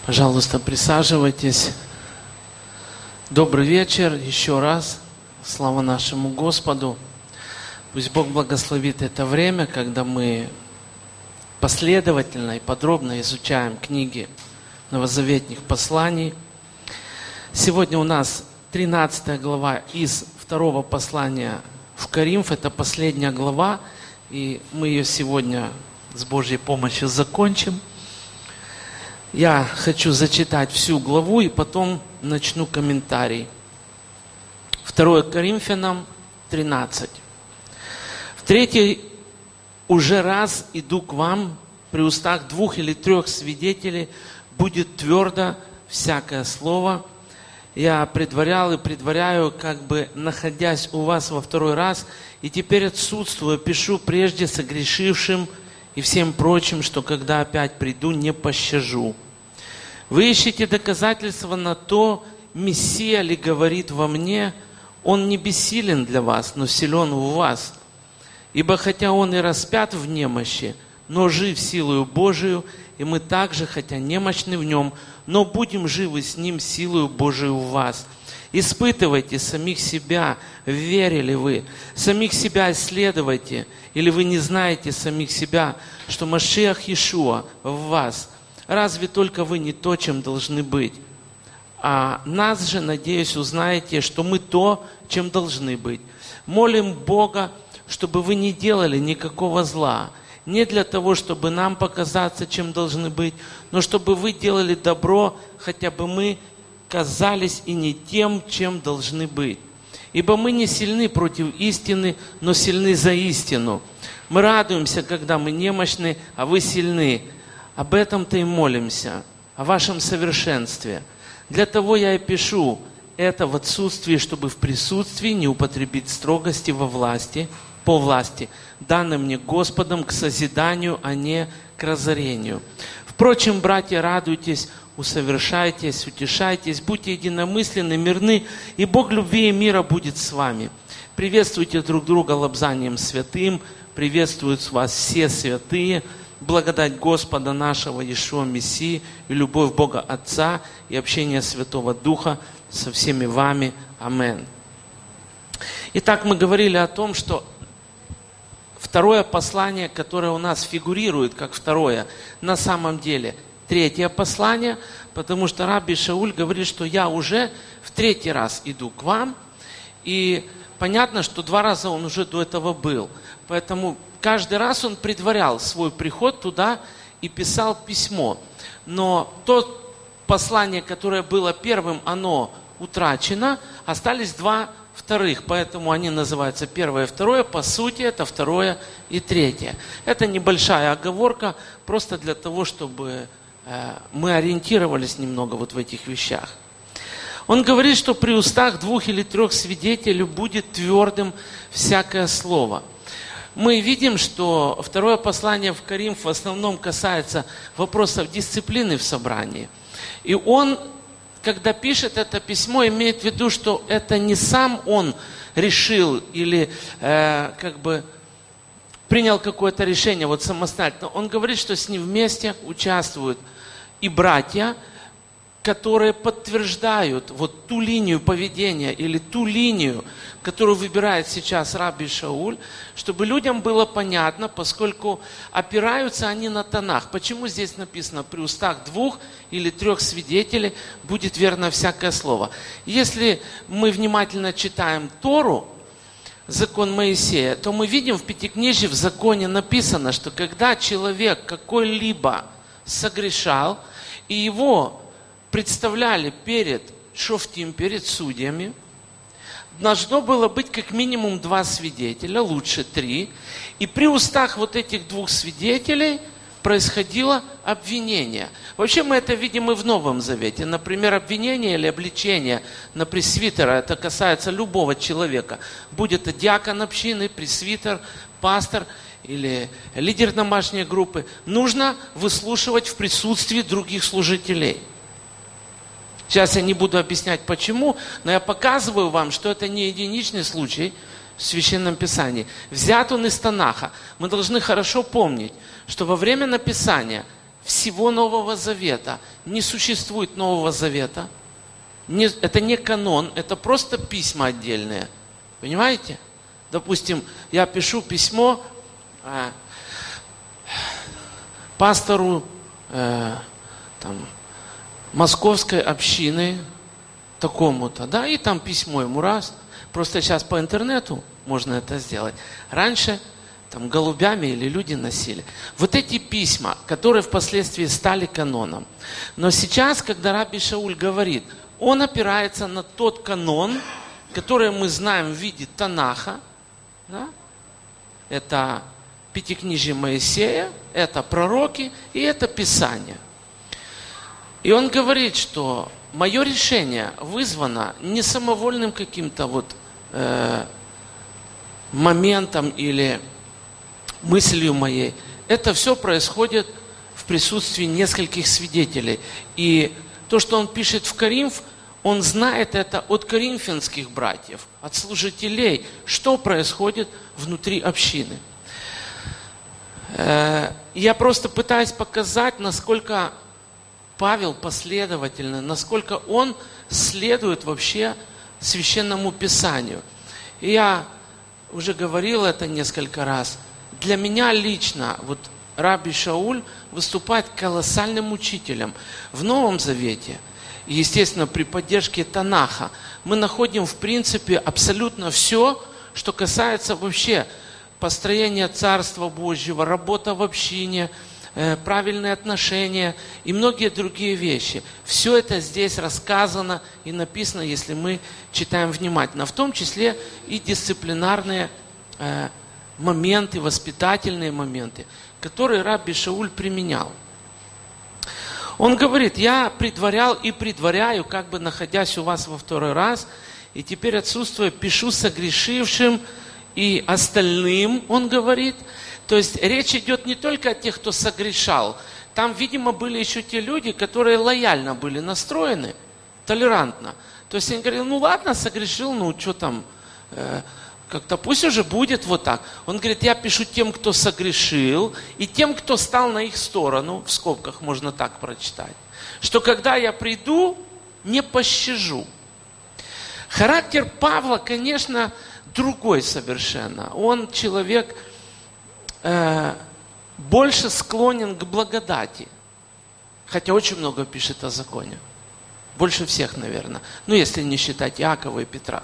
Пожалуйста, присаживайтесь. Добрый вечер еще раз. Слава нашему Господу. Пусть Бог благословит это время, когда мы последовательно и подробно изучаем книги новозаветных посланий. Сегодня у нас 13 глава из второго послания в Коринф. Это последняя глава, и мы ее сегодня с Божьей помощью закончим. Я хочу зачитать всю главу и потом начну комментарий. 2 Коринфянам 13. В третий уже раз иду к вам, при устах 2 или 3 свидетелей будет твердо всякое слово. Я предварял и предваряю, как бы находясь у вас во второй раз, и теперь отсутствую, пишу прежде согрешившим и всем прочим, что когда опять приду, не пощажу. Вы ищете доказательства на то, Мессия ли говорит во мне, он не бессилен для вас, но силен у вас. Ибо хотя он и распят в немощи, но жив силою Божию, и мы также, хотя немощны в нем, но будем живы с ним силою Божию в вас. Испытывайте самих себя, верили вы, самих себя исследуйте, или вы не знаете самих себя, что Машиах Иешуа в вас. Разве только вы не то, чем должны быть? А нас же, надеюсь, узнаете, что мы то, чем должны быть. Молим Бога, чтобы вы не делали никакого зла, не для того, чтобы нам показаться, чем должны быть, но чтобы вы делали добро, хотя бы мы казались и не тем, чем должны быть. Ибо мы не сильны против истины, но сильны за истину. Мы радуемся, когда мы немощны, а вы сильны. Об этом-то и молимся, о вашем совершенстве. Для того я и пишу это в отсутствии, чтобы в присутствии не употребить строгости по власти, данной мне Господом к созиданию, а не к разорению. Впрочем, братья, радуйтесь, усовершайтесь, утешайтесь, будьте единомысленны, мирны, и Бог любви и мира будет с вами. Приветствуйте друг друга лобзанием святым, приветствуют вас все святые. Благодать Господа нашего Иешуа Мессии и любовь Бога Отца и общение Святого Духа со всеми вами. Аминь. Итак, мы говорили о том, что второе послание, которое у нас фигурирует как второе, на самом деле третье послание, потому что Рабби Шауль говорит, что я уже в 3-й раз иду к вам, и понятно, что 2 раза он уже до этого был, поэтому каждый раз он предварял свой приход туда и писал письмо. Но то послание, которое было первым, оно утрачено, остались 2 вторых, поэтому они называются 1 и 2, по сути это 2 и 3. Это небольшая оговорка, просто для того, чтобы мы ориентировались немного вот в этих вещах. Он говорит, что при устах 2 или 3 свидетелей будет твердым всякое слово. Мы видим, что второе послание в Коринф в основном касается вопросов дисциплины в собрании. И он, когда пишет это письмо, имеет в виду, что это не сам он решил или принял какое-то решение вот самостоятельно. Он говорит, что с ним вместе участвуют и братья, которые подтверждают вот ту линию поведения или ту линию, которую выбирает сейчас Рабби Шауль, чтобы людям было понятно, поскольку опираются они на Танах. Почему здесь написано, при устах 2 или 3 свидетелей будет верно всякое слово? Если мы внимательно читаем Тору, закон Моисея, то мы видим в Пятикнижии, в законе написано, что когда человек какой-либо согрешал, и его представляли перед шофтим, перед судьями, должно было быть как минимум 2 свидетеля, лучше 3. И при устах вот этих 2 свидетелей происходило обвинение. Вообще мы это видим и в Новом Завете. Например, обвинение или обличение на пресвитера, это касается любого человека. Будь это диакон общины, пресвитер, пастор или лидер домашней группы. Нужно выслушивать в присутствии других служителей. Сейчас я не буду объяснять почему, но я показываю вам, что это не единичный случай в Священном Писании. Взят он из Танаха. Мы должны хорошо помнить, что во время написания всего Нового Завета. Не существует Нового Завета. Это не канон, это просто письма отдельные. Понимаете? Допустим, я пишу письмо пастору московской общины такому-то, да, и там письмо ему раз. Просто сейчас по интернету можно это сделать. Раньше там голубями или люди носили. Вот эти письма, которые впоследствии стали каноном. Но сейчас, когда Раби Шауль говорит, он опирается на тот канон, который мы знаем в виде Танаха, да? Это Пятикнижие Моисея, это пророки и это Писание. И он говорит, что мое решение вызвано не самовольным каким-то моментом или мыслью моей. Это все происходит в присутствии нескольких свидетелей. И то, что он пишет в Коринф, он знает это от коринфянских братьев, от служителей, что происходит внутри общины. Я просто пытаюсь показать, насколько Павел последовательно, насколько он следует вообще Священному Писанию. И я уже говорил это несколько раз. Для меня лично Раби Шауль выступает колоссальным учителем в Новом Завете. И, естественно, при поддержке Танаха мы находим, в принципе, абсолютно все, что касается вообще построения Царства Божьего, работа в общине, правильные отношения и многие другие вещи. Все это здесь рассказано и написано, если мы читаем внимательно. В том числе и дисциплинарные моменты, воспитательные моменты, которые Раби Шауль применял. Он говорит, я предварял и предваряю, как бы находясь у вас во второй раз, и теперь отсутствуя, пишу согрешившим и остальным, он говорит. То есть речь идет не только о тех, кто согрешал. Там, видимо, были еще те люди, которые лояльно были настроены, толерантно. То есть они говорили, ну ладно, согрешил, ну что там, как-то пусть уже будет вот так. Он говорит, я пишу тем, кто согрешил, и тем, кто стал на их сторону, в скобках можно так прочитать, что когда я приду, не пощажу. Характер Павла, конечно, другой совершенно. Он человек больше склонен к благодати, хотя очень много пишет о законе. Больше всех, наверное. Ну, если не считать Иакова и Петра.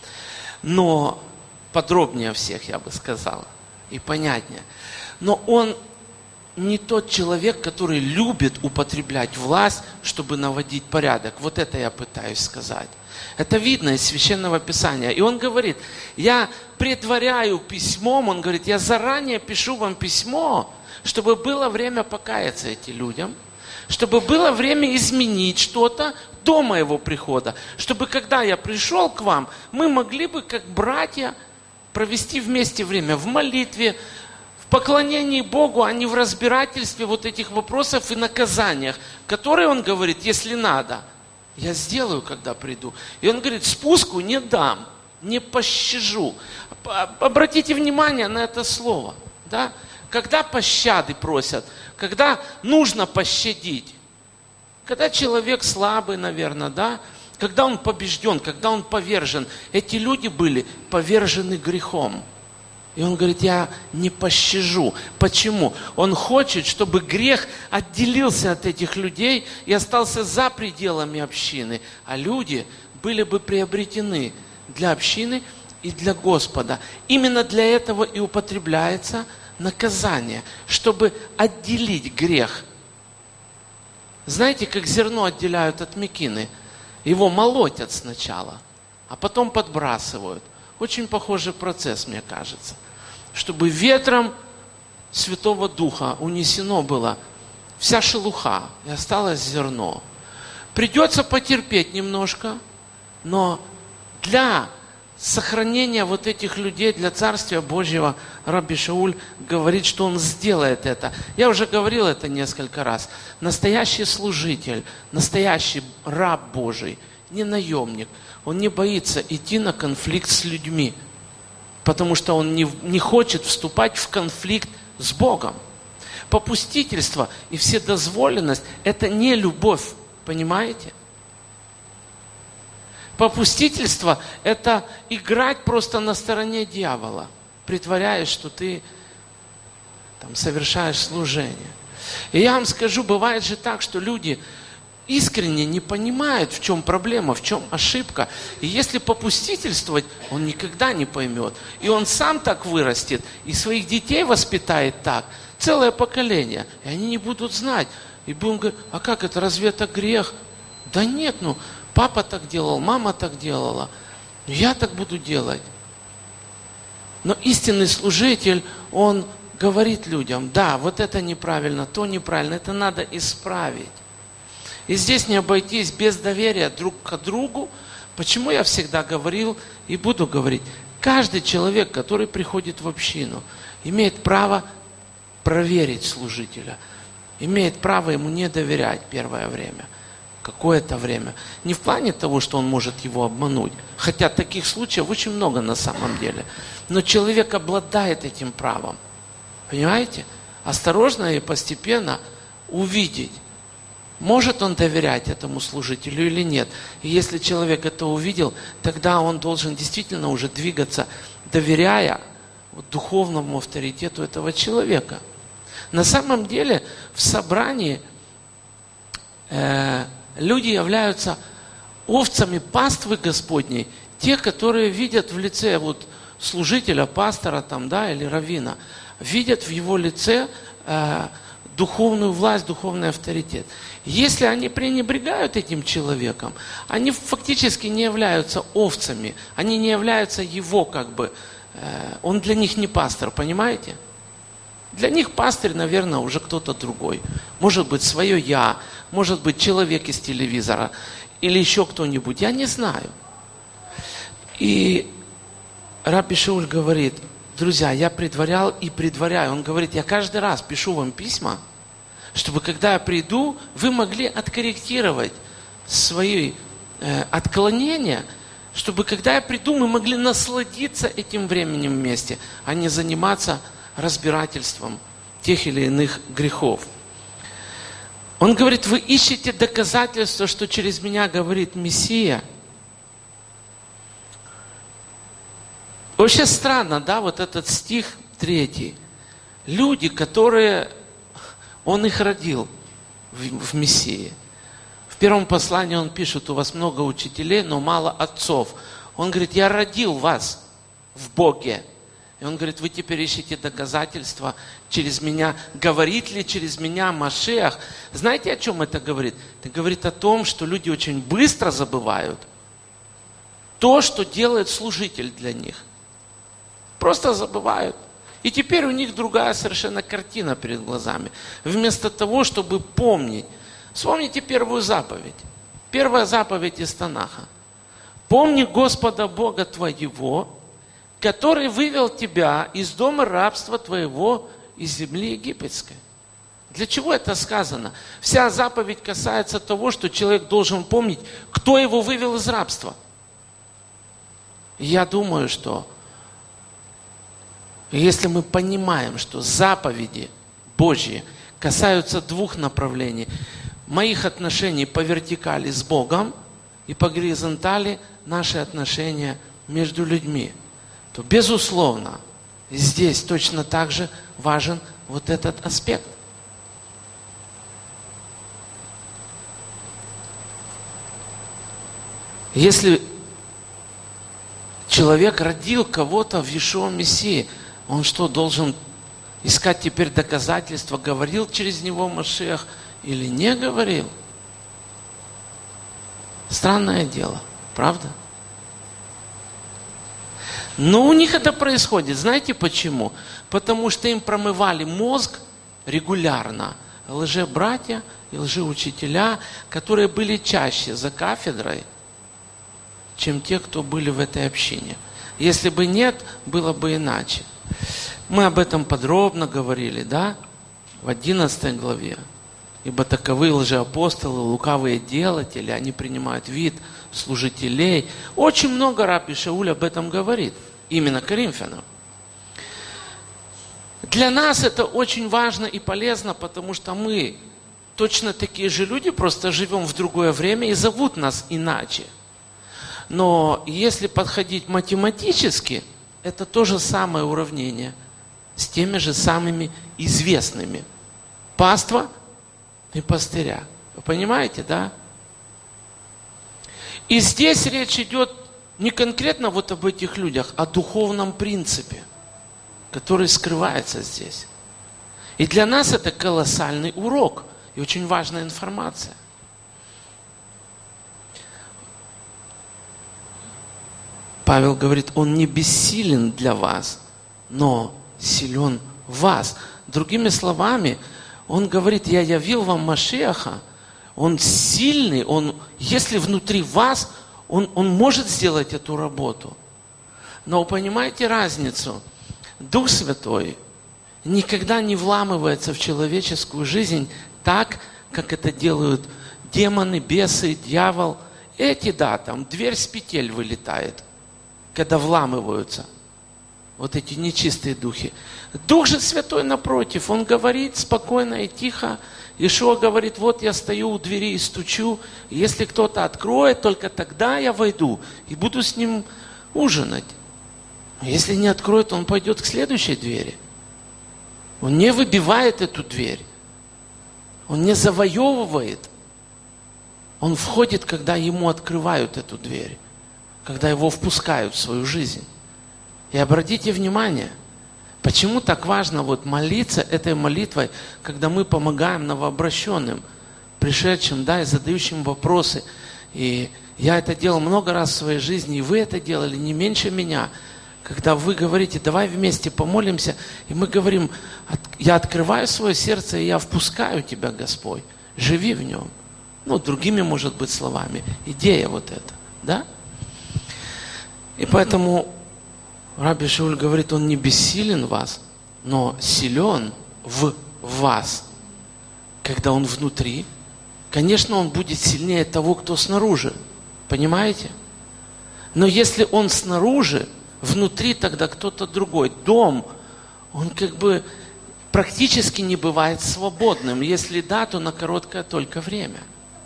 Но подробнее всех, я бы сказал, и понятнее. Но он не тот человек, который любит употреблять власть, чтобы наводить порядок. Вот это я пытаюсь сказать. Это видно из Священного Писания. И он говорит, я предваряю письмом, он говорит, я заранее пишу вам письмо, чтобы было время покаяться этим людям, чтобы было время изменить что-то до моего прихода, чтобы когда я пришел к вам, мы могли бы, как братья, провести вместе время в молитве, в поклонении Богу, а не в разбирательстве вот этих вопросов и наказаниях, которые, он говорит, если надо, я сделаю, когда приду. И он говорит, спуску не дам, не пощажу. Обратите внимание на это слово. Да? Когда пощады просят, когда нужно пощадить, когда человек слабый, наверное, да? Когда он побежден, когда он повержен. Эти люди были повержены грехом. И он говорит, я не пощажу. Почему? Он хочет, чтобы грех отделился от этих людей и остался за пределами общины. А люди были бы приобретены для общины и для Господа. Именно для этого и употребляется наказание, чтобы отделить грех. Знаете, как зерно отделяют от мекины? Его молотят сначала, а потом подбрасывают. Очень похожий процесс, мне кажется. Чтобы ветром Святого Духа унесено было вся шелуха, и осталось зерно. Придется потерпеть немножко, но для сохранения вот этих людей, для Царствия Божьего, Раби Шауль говорит, что он сделает это. Я уже говорил это несколько раз. Настоящий служитель, настоящий раб Божий, не наемник, он не боится идти на конфликт с людьми, потому что он не хочет вступать в конфликт с Богом. Попустительство и вседозволенность – это не любовь, понимаете? Попустительство – это играть просто на стороне дьявола, притворяясь, что ты там совершаешь служение. И я вам скажу, бывает же так, что люди искренне не понимают, в чем проблема, в чем ошибка. И если попустительствовать, он никогда не поймет. И он сам так вырастет, и своих детей воспитает так, целое поколение. И они не будут знать. И будем говорить, а как это, разве это грех? Да нет, папа так делал, мама так делала. Я так буду делать. Но истинный служитель, он говорит людям, да, вот это неправильно, то неправильно, это надо исправить. И здесь не обойтись без доверия друг к другу. Почему я всегда говорил и буду говорить? Каждый человек, который приходит в общину, имеет право проверить служителя. Имеет право ему не доверять первое время. Какое-то время. Не в плане того, что он может его обмануть. Хотя таких случаев очень много на самом деле. Но человек обладает этим правом. Понимаете? Осторожно и постепенно увидеть, может он доверять этому служителю или нет. И если человек это увидел, тогда он должен действительно уже двигаться, доверяя духовному авторитету этого человека. На самом деле в собрании люди являются овцами паствы Господней, те, которые видят в лице служителя, пастора или раввина, видят в его лице духовную власть, духовный авторитет. Если они пренебрегают этим человеком, они фактически не являются овцами, они не являются его он для них не пастор, понимаете? Для них пастырь, наверное, уже кто-то другой. Может быть, свое я, может быть, человек из телевизора или еще кто-нибудь, я не знаю. И Рабби Шауль говорит, друзья, я предварял и предваряю. Он говорит, я каждый раз пишу вам письма, чтобы когда я приду, вы могли откорректировать свои отклонения, чтобы когда я приду, мы могли насладиться этим временем вместе, а не заниматься разбирательством тех или иных грехов. Он говорит, вы ищете доказательства, что через меня говорит Мессия. Вообще странно, этот стих 3. Люди, которые Он их родил в Мессии. В первом послании он пишет, у вас много учителей, но мало отцов. Он говорит, я родил вас в Боге. И он говорит, вы теперь ищете доказательства через меня. Говорит ли через меня Машиах? Знаете, о чем это говорит? Это говорит о том, что люди очень быстро забывают то, что делает служитель для них. Просто забывают. И теперь у них другая совершенно картина перед глазами. Вместо того, чтобы помнить. Вспомните первую заповедь. Первая заповедь из Танаха. Помни Господа Бога твоего, который вывел тебя из дома рабства твоего, из земли египетской. Для чего это сказано? Вся заповедь касается того, что человек должен помнить, кто его вывел из рабства. И я думаю, что если мы понимаем, что заповеди Божьи касаются двух направлений, моих отношений по вертикали с Богом и по горизонтали наши отношения между людьми, то, безусловно, здесь точно так же важен вот этот аспект. Если человек родил кого-то в Иешуа Мессии, он что, должен искать теперь доказательства, говорил через него Машиах или не говорил? Странное дело, правда? Но у них это происходит. Знаете почему? Потому что им промывали мозг регулярно лжебратья и лжеучителя, которые были чаще за кафедрой, чем те, кто были в этой общине. Если бы нет, было бы иначе. Мы об этом подробно говорили, в 11 главе. Ибо таковы лжеапостолы, лукавые делатели, они принимают вид служителей. Очень много Рабби Шауль об этом говорит, именно Коринфянам. Для нас это очень важно и полезно, потому что мы точно такие же люди, просто живем в другое время и зовут нас иначе. Но если подходить математически, это то же самое уравнение с теми же самыми известными. Паства и пастыря. Вы понимаете, да? И здесь речь идет не конкретно вот об этих людях, а о духовном принципе, который скрывается здесь. И для нас это колоссальный урок и очень важная информация. Павел говорит, он не бессилен для вас, но силен в вас. Другими словами, он говорит, я явил вам Машиаха, он сильный, если внутри вас, он может сделать эту работу. Но понимаете разницу? Дух Святой никогда не вламывается в человеческую жизнь так, как это делают демоны, бесы, дьявол. Эти, да, там дверь с петель вылетает, когда вламываются вот эти нечистые духи. Дух же Святой, напротив, он говорит спокойно и тихо. Иешуа говорит, вот я стою у двери и стучу. Если кто-то откроет, только тогда я войду и буду с ним ужинать. Если не откроет, он пойдет к следующей двери. Он не выбивает эту дверь. Он не завоевывает. Он входит, когда ему открывают эту дверь. Когда его впускают в свою жизнь. И обратите внимание, почему так важно вот молиться этой молитвой, когда мы помогаем новообращенным, пришедшим, да, и задающим вопросы. И я это делал много раз в своей жизни, и вы это делали не меньше меня. Когда вы говорите, давай вместе помолимся, и мы говорим, я открываю свое сердце, и я впускаю тебя, Господь, живи в нем. Ну, другими, может быть, словами. Идея вот эта, да? И поэтому Раби Шауль говорит, он не бессилен в вас, но силен в вас. Когда он внутри, конечно, он будет сильнее того, кто снаружи. Понимаете? Но если он снаружи, внутри тогда кто-то другой. Дом, он как бы практически не бывает свободным. Если да, то на короткое только время.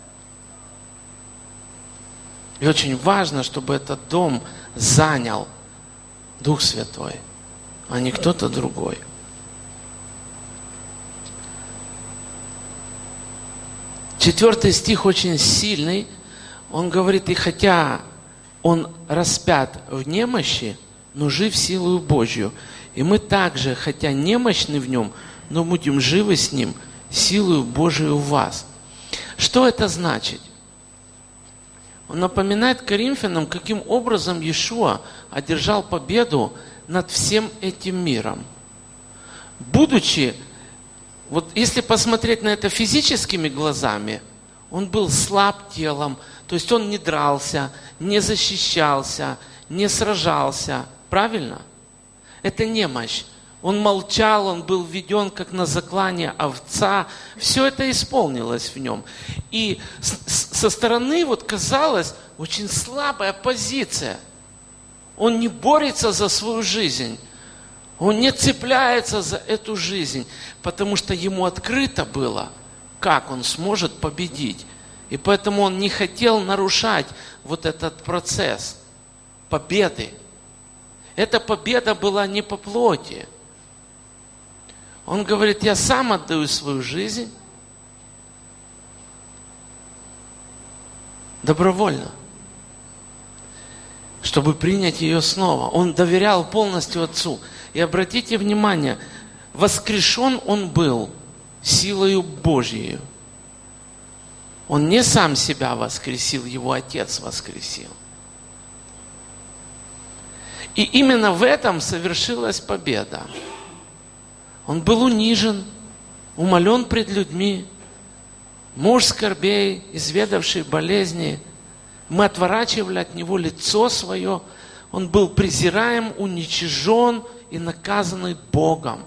И очень важно, чтобы этот дом занял Дух Святой, а не кто-то другой. Четвертый стих очень сильный. Он говорит, и хотя он распят в немощи, но жив силою Божью. И мы также, хотя немощны в нем, но будем живы с ним силою Божию в вас. Что это значит? Он напоминает Коринфянам, каким образом Иешуа одержал победу над всем этим миром. Будучи, вот если посмотреть на это физическими глазами, он был слаб телом, то есть он не дрался, не защищался, не сражался. Правильно? Это немощь. Он молчал, он был введен как на заклание овца. Все это исполнилось в нем. И со стороны вот казалось очень слабая позиция. Он не борется за свою жизнь. Он не цепляется за эту жизнь, потому что ему открыто было, как он сможет победить. И поэтому он не хотел нарушать вот этот процесс победы. Эта победа была не по плоти. Он говорит, я сам отдаю свою жизнь добровольно, чтобы принять ее снова. Он доверял полностью Отцу. И обратите внимание, воскрешен он был силою Божьей. Он не сам себя воскресил, его Отец воскресил. И именно в этом совершилась победа. Он был унижен, умолен пред людьми, муж скорбей, изведавший болезни. Мы отворачивали от него лицо свое. Он был презираем, уничижен и наказанный Богом.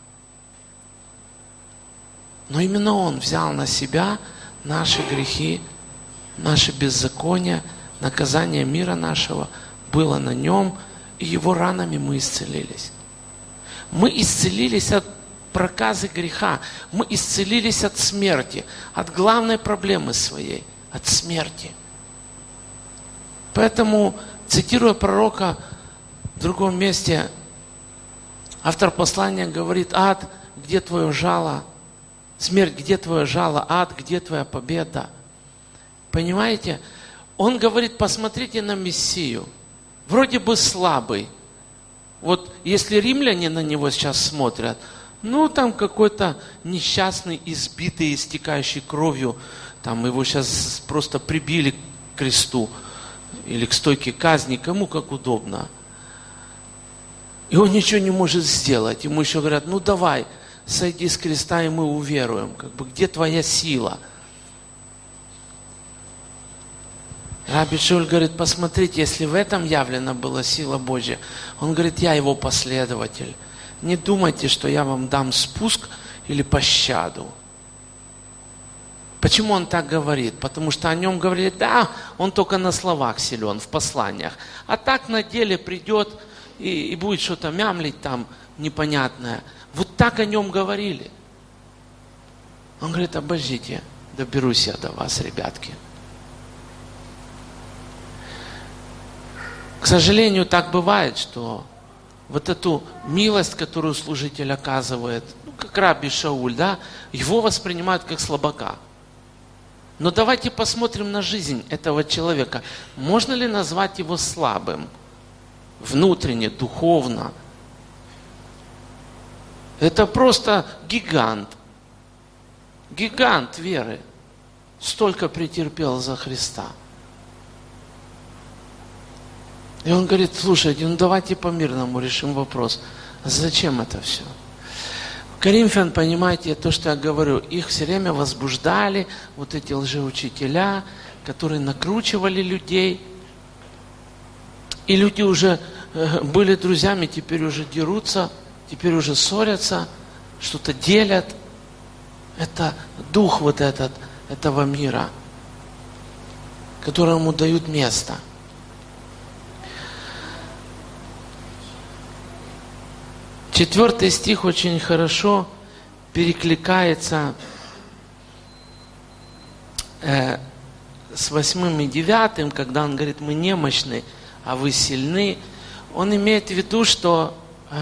Но именно Он взял на себя наши грехи, наши беззакония, наказание мира нашего было на Нем, и Его ранами мы исцелились. Мы исцелились от проказы греха. Мы исцелились от смерти, от главной проблемы своей, от смерти. Поэтому, цитируя пророка в другом месте, автор послания говорит: ад, где твое жало? Смерть, где твое жало? Ад, где твоя победа? Понимаете? Он говорит: посмотрите на Мессию. Вроде бы слабый. Вот если римляне на него сейчас смотрят, там какой-то несчастный, избитый, истекающий кровью, там его сейчас просто прибили к кресту или к стойке казни, кому как удобно. И он ничего не может сделать. Ему еще говорят: давай, сойди с креста, и мы уверуем. Где твоя сила? Раби Шауль говорит: посмотрите, если в этом явлена была сила Божья. Он говорит: я его последователь. Не думайте, что я вам дам спуск или пощаду. Почему он так говорит? Потому что о нем говорили: да, он только на словах силен, в посланиях. А так на деле придет и будет что-то мямлить там непонятное. Вот так о нем говорили. Он говорит: обождите, доберусь я до вас, ребятки. К сожалению, так бывает, что вот эту милость, которую служитель оказывает, как Раби Шауль, его воспринимают как слабака. Но давайте посмотрим на жизнь этого человека. Можно ли назвать его слабым? Внутренне, духовно. Это просто гигант. Гигант веры. Столько претерпел за Христа. И он говорит: слушайте, давайте по-мирному решим вопрос. Зачем это все? Коринфян, понимаете, то, что я говорю, их все время возбуждали вот эти лжеучителя, которые накручивали людей. И люди уже были друзьями, теперь уже дерутся, теперь уже ссорятся, что-то делят. Это дух вот этот, этого мира, которому дают место. 4 стих очень хорошо перекликается с 8 и 9, когда он говорит: мы немощны, а вы сильны. Он имеет в виду, что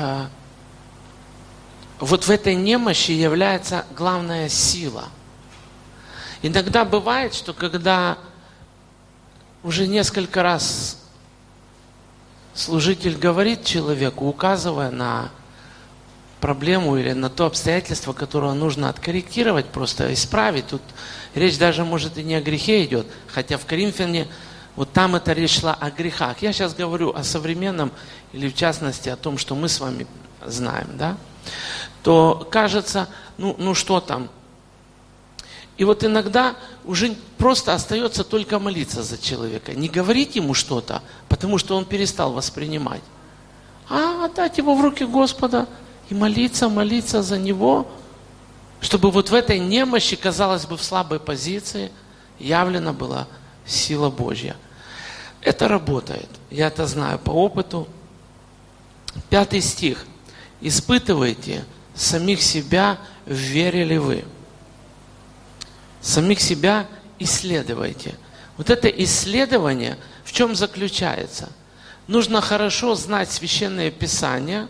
вот в этой немощи является главная сила. Иногда бывает, что когда уже несколько раз служитель говорит человеку, указывая на проблему или на то обстоятельство, которое нужно откорректировать, просто исправить. Тут речь даже, может, и не о грехе идет, хотя в Коринфяне вот там эта речь шла о грехах. Я сейчас говорю о современном, или в частности о том, что мы с вами знаем, то кажется, что там. И вот иногда уже просто остается только молиться за человека, не говорить ему что-то, потому что он перестал воспринимать, а отдать его в руки Господа и молиться за него, чтобы вот в этой немощи, казалось бы, в слабой позиции, явлена была сила Божья. Это работает. Я это знаю по опыту. 5 стих. Испытывайте самих себя, в вере ли вы. Самих себя исследуйте. Вот это исследование в чем заключается? Нужно хорошо знать Священное Писание,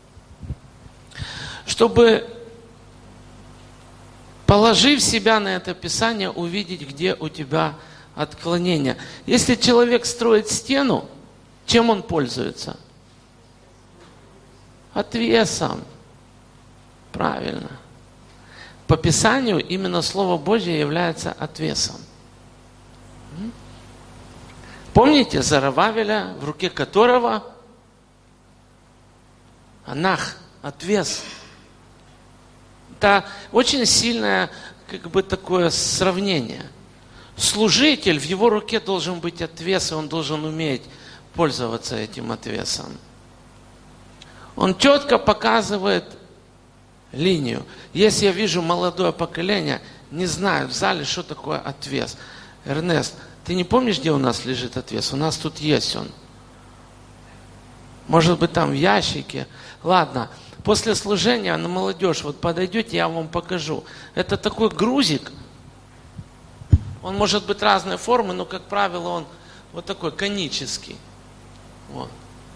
чтобы, положив себя на это Писание, увидеть, где у тебя отклонения. Если человек строит стену, чем он пользуется? Отвесом. Правильно. По Писанию именно Слово Божье является отвесом. Помните Зоровавеля, в руке которого анах, отвес. Это очень сильное, такое сравнение. Служитель, в его руке должен быть отвес, и он должен уметь пользоваться этим отвесом. Он четко показывает линию. Если я вижу молодое поколение, не знаю в зале, что такое отвес. Эрнест, ты не помнишь, где у нас лежит отвес? У нас тут есть он. Может быть, там в ящике. Ладно, После служения на молодежь, вот подойдете, я вам покажу. Это такой грузик. Он может быть разной формы, но, как правило, он вот такой конический. Вот.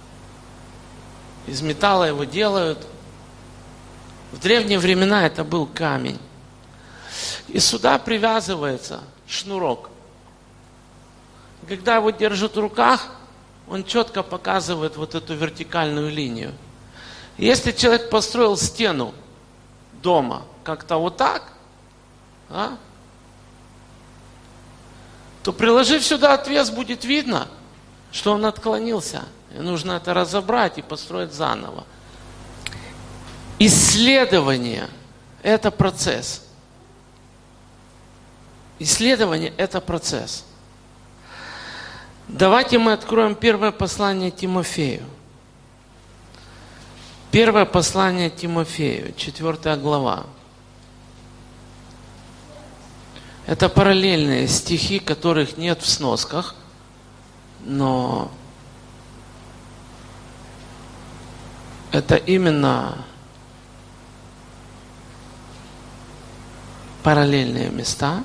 Из металла его делают. В древние времена это был камень. И сюда привязывается шнурок. Когда его держат в руках, он четко показывает вот эту вертикальную линию. Если человек построил стену дома как-то вот так, то, приложив сюда отвес, будет видно, что он отклонился. И нужно это разобрать и построить заново. Исследование – это процесс. Исследование – это процесс. Давайте мы откроем первое послание Тимофею. Первое послание Тимофею, 4 глава. Это параллельные стихи, которых нет в сносках, но это именно параллельные места.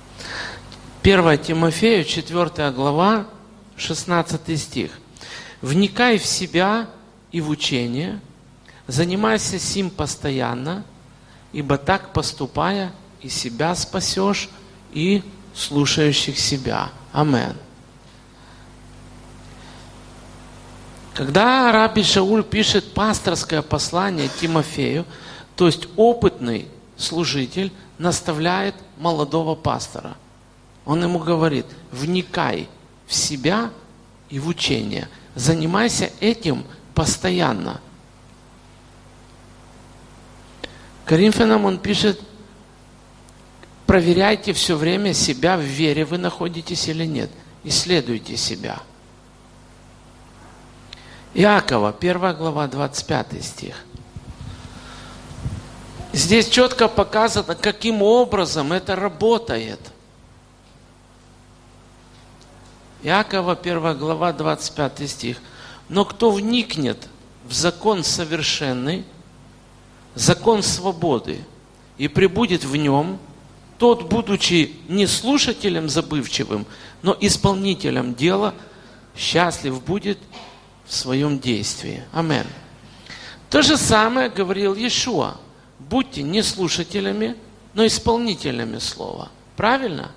1 Тимофею, 4 глава, 16 стих. «Вникай в себя и в учение, занимайся сим постоянно, ибо так поступая, и себя спасешь, и слушающих себя». Амен. Когда раби Шауль пишет пасторское послание Тимофею, то есть опытный служитель наставляет молодого пастора. Он ему говорит: вникай в себя и в учение. Занимайся этим постоянно. Коринфянам он пишет: проверяйте все время себя, в вере вы находитесь или нет. Исследуйте себя. Иакова, 1 глава, 25 стих. Здесь четко показано, каким образом это работает. Иакова, 1 глава, 25 стих. «Но кто вникнет в закон совершенный, закон свободы, и пребудет в нем, тот, будучи не слушателем забывчивым, но исполнителем дела, счастлив будет в своем действии». Амин. То же самое говорил Иешуа. Будьте не слушателями, но исполнителями слова. Правильно?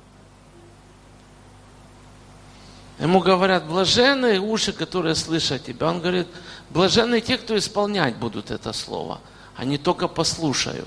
Ему говорят: блаженные уши, которые слышат тебя. Он говорит: блаженные те, кто исполнять будут это слово, а не только послушают.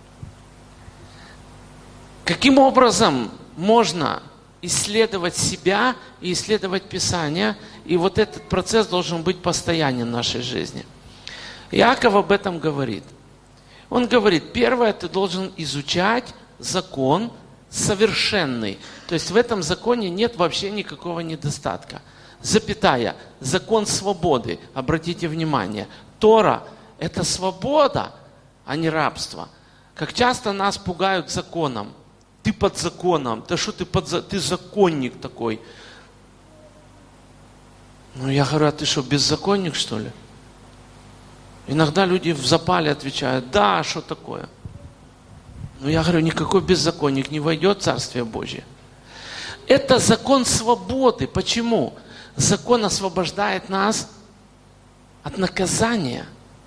Каким образом можно исследовать себя и исследовать Писание? И вот этот процесс должен быть постоянен в нашей жизни. Иаков об этом говорит. Он говорит: первое, ты должен изучать закон совершенный. То есть в этом законе нет вообще никакого недостатка. Запятая. Закон свободы. Обратите внимание. Тора – это свобода, а не рабство. Как часто нас пугают законом. Ты под законом. Да что ты законник такой. Ну я говорю: а ты что, беззаконник, что ли? Иногда люди в запале отвечают: да, что такое? Но я говорю: никакой беззаконник не войдет в Царствие Божие. Это закон свободы. Почему? Закон освобождает нас от наказания.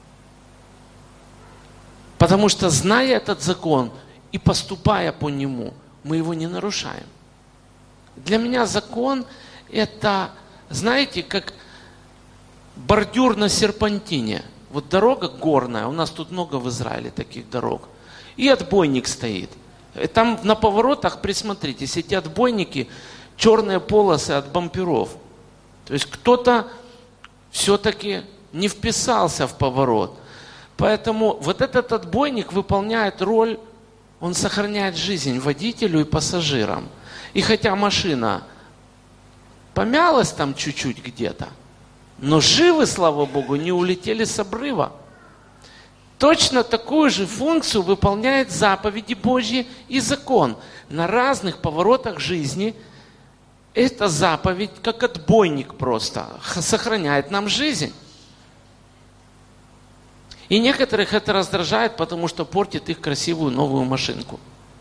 Потому что, зная этот закон и поступая по нему, мы его не нарушаем. Для меня закон – это, знаете, как бордюр на серпантине. Вот дорога горная, у нас тут много в Израиле таких дорог. И отбойник стоит. Там на поворотах, присмотритесь, эти отбойники, черные полосы от бамперов. То есть кто-то все-таки не вписался в поворот. Поэтому вот этот отбойник выполняет роль, он сохраняет жизнь водителю и пассажирам. И хотя машина помялась там чуть-чуть где-то, но живы, слава Богу, не улетели с обрыва. Точно такую же функцию выполняет заповеди Божьи и закон. На разных поворотах жизни эта заповедь, как отбойник просто, сохраняет нам жизнь. И некоторых это раздражает, потому что портит их красивую новую машинку.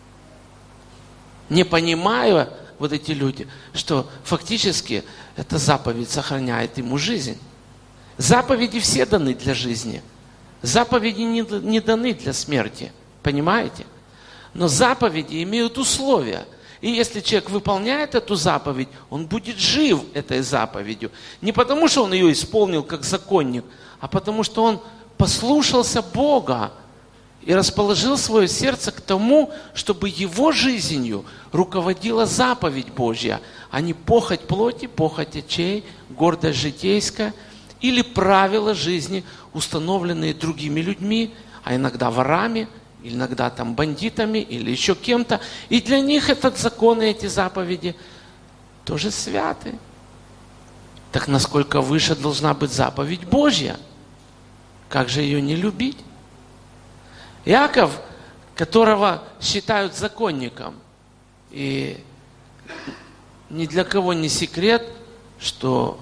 Не понимая, вот эти люди, что фактически эта заповедь сохраняет ему жизнь. Заповеди все даны для жизни. Заповеди не даны для смерти. Понимаете? Но заповеди имеют условия. И если человек выполняет эту заповедь, он будет жив этой заповедью. Не потому, что он ее исполнил как законник, а потому, что он послушался Бога и расположил свое сердце к тому, чтобы его жизнью руководила заповедь Божья, а не похоть плоти, похоть очей, гордость житейская или правила жизни, установленные другими людьми, а иногда ворами, иногда там бандитами или еще кем-то. И для них этот закон и эти заповеди тоже святы. Так насколько выше должна быть заповедь Божья? Как же ее не любить? Иаков, которого считают законником, и ни для кого не секрет, что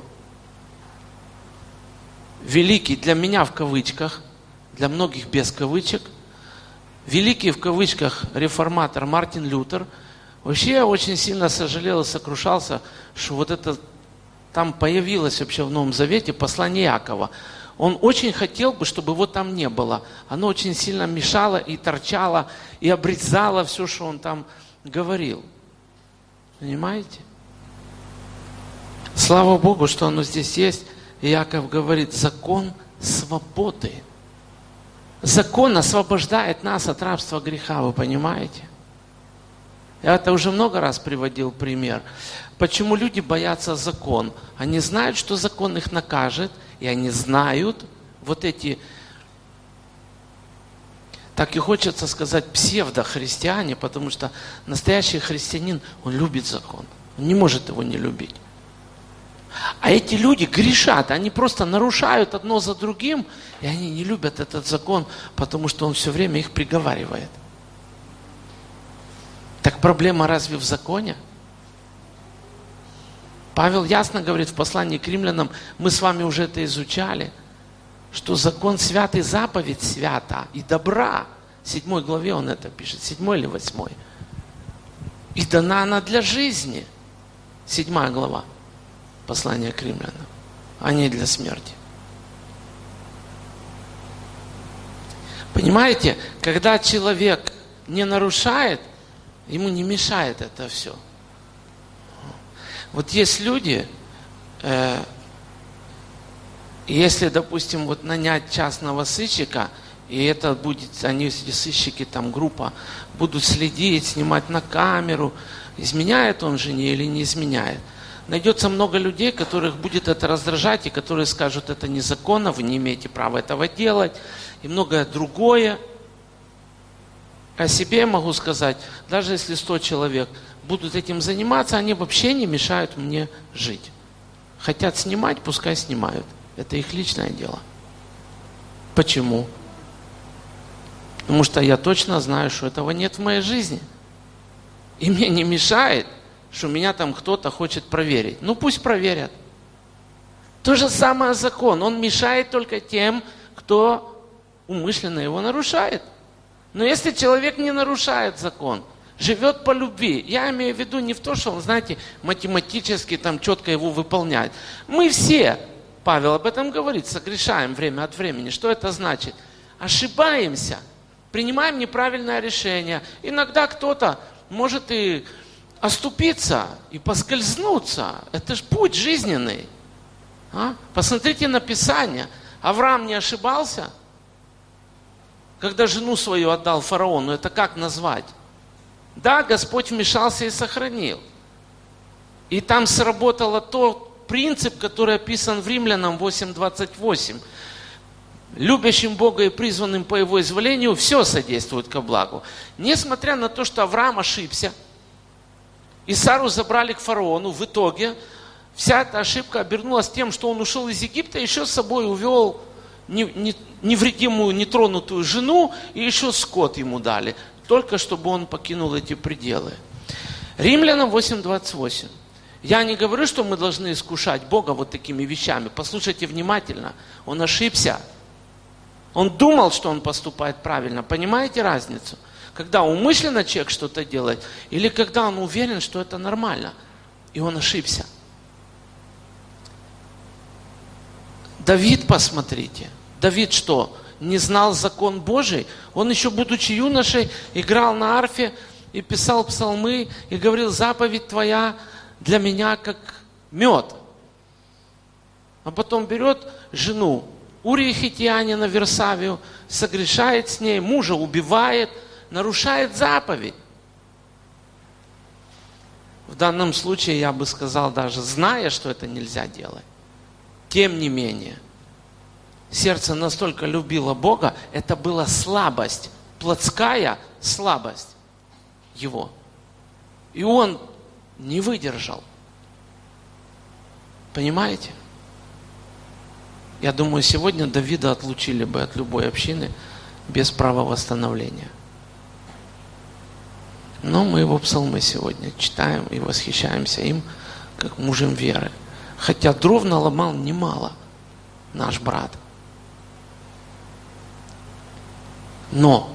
великий, для меня в кавычках, для многих без кавычек, великий в кавычках реформатор Мартин Лютер вообще очень сильно сожалел и сокрушался, что вот это там появилось вообще в Новом Завете послание Иакова. Он очень хотел бы, чтобы его там не было. Оно очень сильно мешало и торчало, и обрезало все, что он там говорил. Понимаете? Слава Богу, что оно здесь есть. Иаков говорит, закон свободы. Закон освобождает нас от рабства греха, вы понимаете? Я это уже много раз приводил пример. Почему люди боятся закон? Они знают, что закон их накажет, и они знают вот эти, так и хочется сказать, псевдохристиане, потому что настоящий христианин, он любит закон. Он не может его не любить. А эти люди грешат, они просто нарушают одно за другим, и они не любят этот закон, потому что он все время их приговаривает. Так проблема разве в законе? Павел ясно говорит в послании к римлянам, мы с вами уже это изучали, что закон свят и заповедь свята, и добра. В 7 главе он это пишет, 7 или 8. И дана она для жизни. 7 глава послания к римлянам, а не для смерти. Понимаете, когда человек не нарушает, ему не мешает это все. Вот есть люди, если, допустим, вот нанять частного сыщика, и это будет, они, эти сыщики, там группа, будут следить, снимать на камеру, изменяет он жене или не изменяет. Найдется много людей, которых будет это раздражать, и которые скажут, это незаконно, вы не имеете права этого делать, и многое другое. О себе я могу сказать, даже если 100 человек будут этим заниматься, они вообще не мешают мне жить. Хотят снимать, пускай снимают. Это их личное дело. Почему? Потому что я точно знаю, что этого нет в моей жизни. И мне не мешает, что меня там кто-то хочет проверить. Ну пусть проверят. То же самое закон. Он мешает только тем, кто умышленно его нарушает. Но если человек не нарушает закон, живет по любви, я имею в виду не в то, что он, знаете, математически там четко его выполняет. Мы все, Павел об этом говорит, согрешаем время от времени. Что это значит? Ошибаемся, принимаем неправильное решение. Иногда кто-то может и оступиться, и поскользнуться. Это же путь жизненный. Посмотрите на Писание. Авраам не ошибался? Когда жену свою отдал фараону, это как назвать? Да, Господь вмешался и сохранил. И там сработал тот принцип, который описан в Римлянам 8:28. Любящим Бога и призванным по Его изволению все содействует ко благу. Несмотря на то, что Авраам ошибся, и Сару забрали к фараону, в итоге вся эта ошибка обернулась тем, что он ушел из Египта и еще с собой увел невредимую, нетронутую жену, и еще скот ему дали, только чтобы он покинул эти пределы. Римлянам 8:28. Я не говорю, что мы должны искушать Бога вот такими вещами. Послушайте внимательно. Он ошибся. Он думал, что он поступает правильно. Понимаете разницу? Когда умышленно человек что-то делает, или когда он уверен, что это нормально, и он ошибся. Давид, посмотрите. Давид что, не знал закон Божий? Он еще, будучи юношей, играл на арфе и писал псалмы, и говорил: заповедь твоя для меня как мед. А потом берет жену Урии Хитьянина Версавию, согрешает с ней, мужа убивает, нарушает заповедь. В данном случае я бы сказал, даже зная, что это нельзя делать, тем не менее, сердце настолько любило Бога, это была слабость, плотская слабость его. И он не выдержал. Понимаете? Я думаю, сегодня Давида отлучили бы от любой общины без права восстановления. Но мы его псалмы сегодня читаем и восхищаемся им, как мужем веры. Хотя дров наломал немало наш брат. Но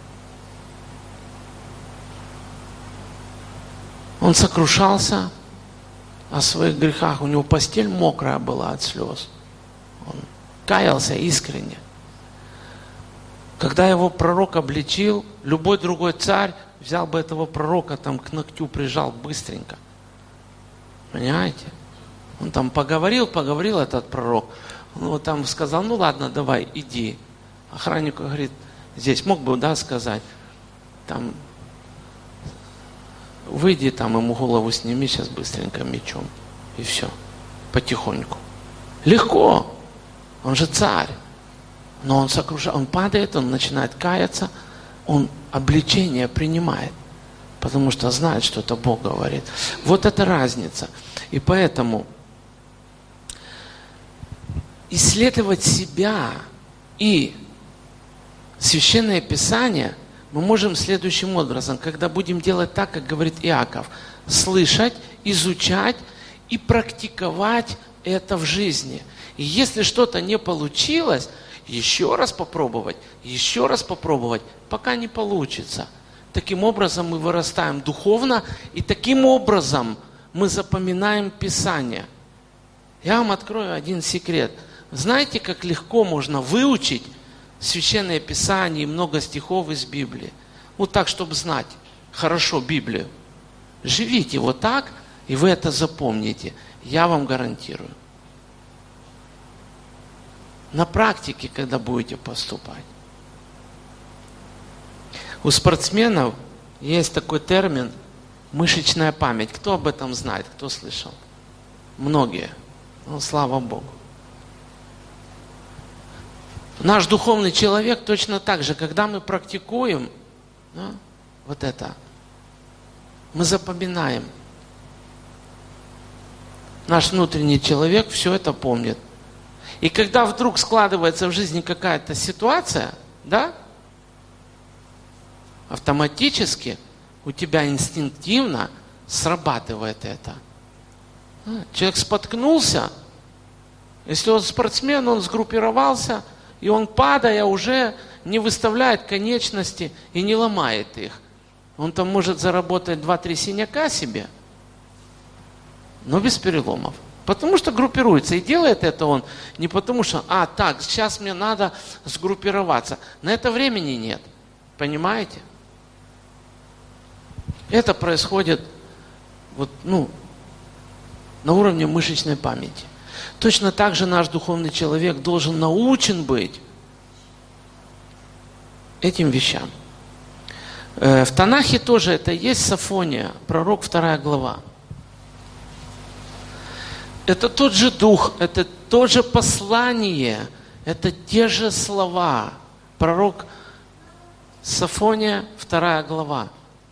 он сокрушался о своих грехах. У него постель мокрая была от слез. Он каялся искренне. Когда его пророк обличил, любой другой царь взял бы этого пророка, там к ногтю прижал быстренько. Понимаете? Он там поговорил этот пророк. Он вот там сказал: ну ладно, давай, иди. Охраннику говорит: здесь мог бы, да, сказать, там, выйди, там ему голову сними сейчас быстренько мечом. И все. Потихоньку. Легко. Он же царь. Но он сокрушает, он падает, он начинает каяться, он обличение принимает, потому что знает, что это Бог говорит. Вот это разница. И поэтому исследовать себя и Священное Писание мы можем следующим образом, когда будем делать так, как говорит Иаков: слышать, изучать и практиковать это в жизни. И если что-то не получилось, еще раз попробовать, пока не получится. Таким образом мы вырастаем духовно, и таким образом мы запоминаем Писание. Я вам открою один секрет. Знаете, как легко можно выучить Священное Писание и много стихов из Библии? Вот так, чтобы знать хорошо Библию. Живите вот так, и вы это запомните. Я вам гарантирую. На практике, когда будете поступать. У спортсменов есть такой термин мышечная память. Кто об этом знает? Кто слышал? Многие. Ну, слава Богу. Наш духовный человек точно так же, когда мы практикуем, да, вот это, мы запоминаем. Наш внутренний человек все это помнит. И когда вдруг складывается в жизни какая-то ситуация, да, автоматически у тебя инстинктивно срабатывает это. Человек споткнулся, если он спортсмен, он сгруппировался, и он, падая, уже не выставляет конечности и не ломает их. Он там может заработать 2-3 синяка себе, но без переломов. Потому что группируется. И делает это он не потому что, так, сейчас мне надо сгруппироваться. На это времени нет. Понимаете? Это происходит на уровне мышечной памяти. Точно так же наш духовный человек должен научен быть этим вещам. В Танахе тоже это есть, Софония, пророк, 2 глава. Это тот же дух, это то же послание, это те же слова. Пророк Софония, 2 глава.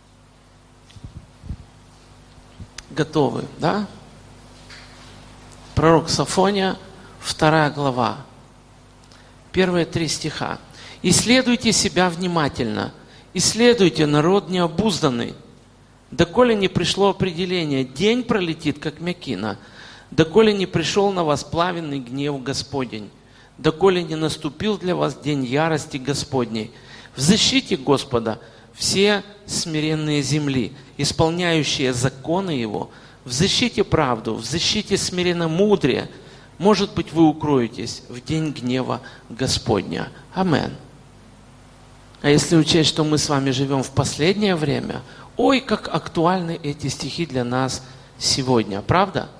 Готовы, да? Пророк Софония, 2 глава. Первые 3 стиха. «Исследуйте себя внимательно, исследуйте народ необузданный, доколе не пришло определение, день пролетит, как мякина, доколе не пришел на вас пламенный гнев Господень, доколе не наступил для вас день ярости Господней. Взыщите Господа все смиренные земли, исполняющие законы Его. Взыщите правду, взыщите смиренномудрие. Может быть, вы укроетесь в день гнева Господня. Амен. А если учесть, что мы с вами живем в последнее время, ой, как актуальны эти стихи для нас сегодня, правда?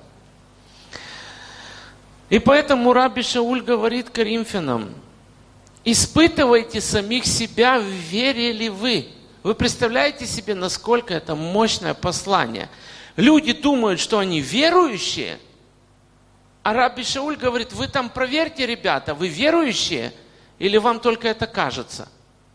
И поэтому Рабби Шауль говорит Коринфянам: испытывайте самих себя, в вере ли вы. Вы представляете себе, насколько это мощное послание? Люди думают, что они верующие, а Рабби Шауль говорит: вы там проверьте, ребята, вы верующие или вам только это кажется?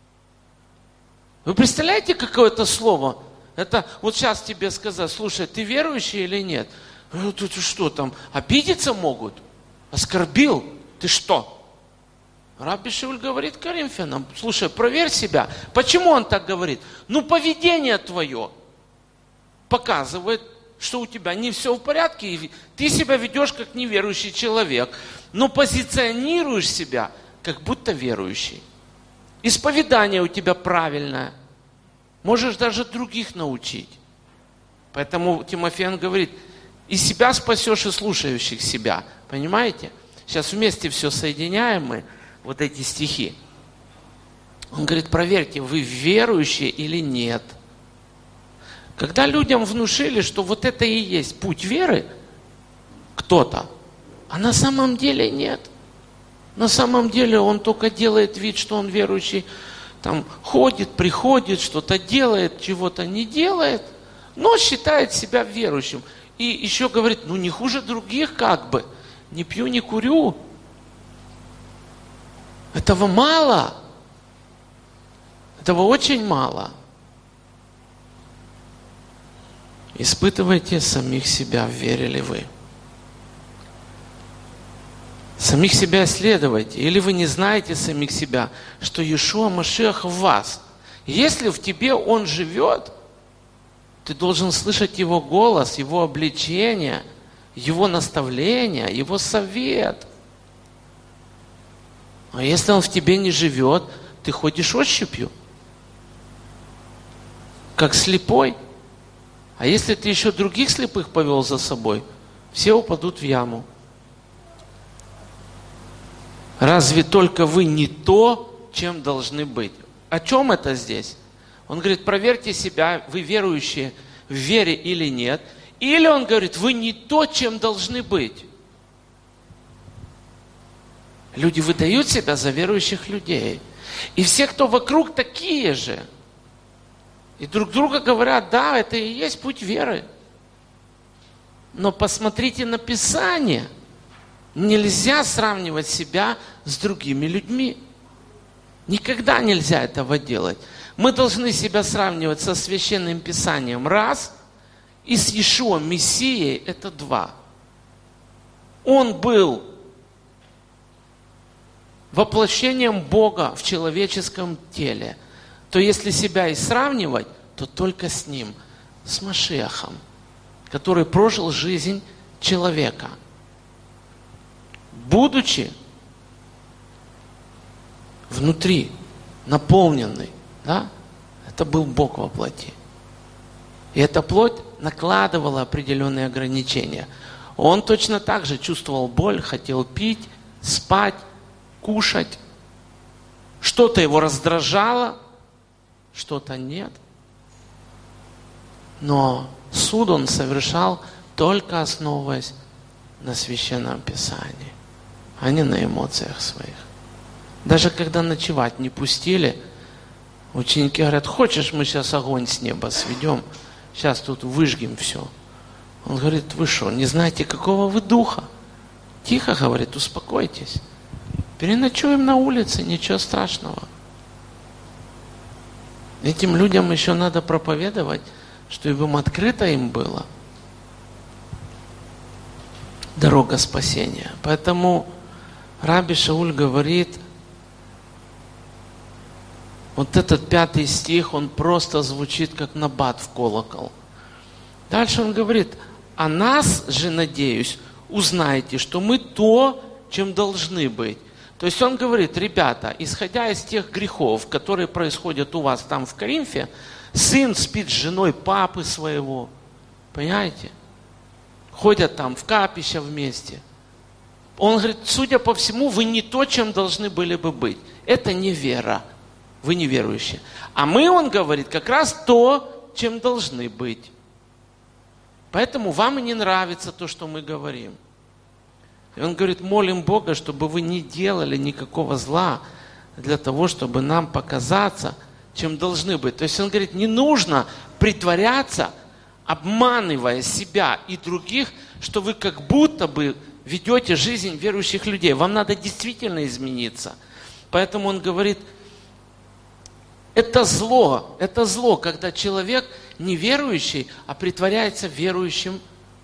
Вы представляете, какое это слово? Это вот сейчас тебе сказать: слушай, ты верующий или нет? Ну, ты что там, обидеться могут? Оскорбил? Ты что? Рабби Шауль говорит Коринфянам: слушай, проверь себя. Почему он так говорит? Ну, поведение твое показывает, что у тебя не все в порядке, и ты себя ведешь как неверующий человек, но позиционируешь себя как будто верующий. Исповедание у тебя правильное. Можешь даже других научить. Поэтому Тимофеян говорит: и себя спасешь, и слушающих себя. Понимаете? Сейчас вместе все соединяем мы, вот эти стихи. Он говорит: проверьте, вы верующие или нет. Когда людям внушили, что вот это и есть путь веры, кто-то, а на самом деле нет. На самом деле он только делает вид, что он верующий, там ходит, приходит, что-то делает, чего-то не делает, но считает себя верующим. И еще говорит: ну не хуже других как бы, не пью, не курю. Этого мало. Этого очень мало. Испытывайте самих себя, верили вы. Самих себя исследуйте. Или вы не знаете самих себя, что Иешуа Машиах в вас. Если в тебе Он живет, ты должен слышать Его голос, Его обличение, Его наставление, Его совет. А если Он в тебе не живет, ты ходишь ощупью, как слепой. А если ты еще других слепых повел за собой, все упадут в яму. Разве только вы не то, чем должны быть? О чем это здесь? Он говорит: проверьте себя, вы верующие в вере или нет. Или он говорит: вы не то, чем должны быть. Люди выдают себя за верующих людей. И все, кто вокруг, такие же. И друг друга говорят: да, это и есть путь веры. Но посмотрите на Писание. Нельзя сравнивать себя с другими людьми. Никогда нельзя этого делать. Мы должны себя сравнивать со Священным Писанием раз, и с Иешуа Мессией это два. Он был воплощением Бога в человеческом теле. То если себя и сравнивать, то только с Ним, с Машиахом, который прожил жизнь человека. Будучи внутри, наполненный, да, это был Бог во плоти. И эта плоть накладывала определенные ограничения. Он точно так же чувствовал боль, хотел пить, спать, кушать. Что-то его раздражало, что-то нет. Но суд он совершал только основываясь на Священном Писании, а не на эмоциях своих. Даже когда ночевать не пустили, ученики говорят: хочешь, мы сейчас огонь с неба сведем, сейчас тут выжгем все. Он говорит: вы что, не знаете, какого вы духа? Тихо, говорит, успокойтесь. Переночуем на улице, ничего страшного. Этим людям еще надо проповедовать, чтобы им открыто им было дорога спасения. Поэтому Рабби Шауль говорит, вот этот 5 стих, он просто звучит как набат в колокол. Дальше он говорит: а нас же, надеюсь, узнаете, что мы то, чем должны быть. То есть он говорит: ребята, исходя из тех грехов, которые происходят у вас там в Коринфе, сын спит с женой папы своего, понимаете? Ходят там в капище вместе. Он говорит: судя по всему, вы не то, чем должны были бы быть. Это не вера. Вы неверующие. А мы, он говорит, как раз то, чем должны быть. Поэтому вам и не нравится то, что мы говорим. И он говорит: молим Бога, чтобы вы не делали никакого зла для того, чтобы нам показаться, чем должны быть. То есть он говорит, не нужно притворяться, обманывая себя и других, что вы как будто бы ведете жизнь верующих людей. Вам надо действительно измениться. Поэтому он говорит, это зло, когда человек неверующий, а притворяется верующим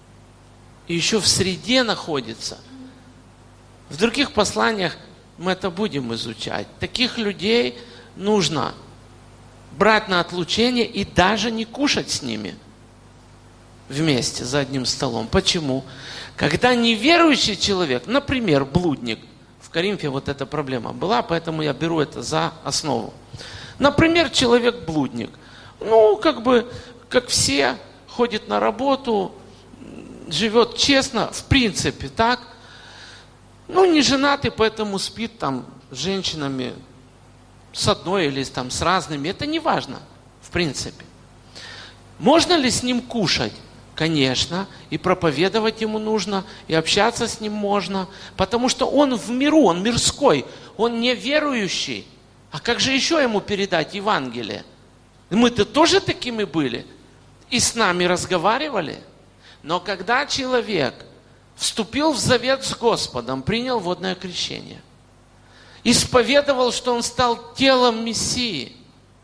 и еще в среде находится. В других посланиях мы это будем изучать. Таких людей нужно брать на отлучение и даже не кушать с ними вместе за одним столом. Почему? Когда неверующий человек, например, блудник, в Коринфе вот эта проблема была, поэтому я беру это за основу. Например, человек-блудник. Как все, ходит на работу, живет честно, в принципе, так. Не женатый, поэтому спит там с женщинами, с одной или там с разными. Это не важно, в принципе. Можно ли с ним кушать? Конечно. И проповедовать ему нужно, и общаться с ним можно. Потому что он в миру, он мирской, он не верующий. А как же еще ему передать Евангелие? Мы-то тоже такими были. И с нами разговаривали. Но когда человек вступил в завет с Господом, принял водное крещение, исповедовал, что он стал телом Мессии,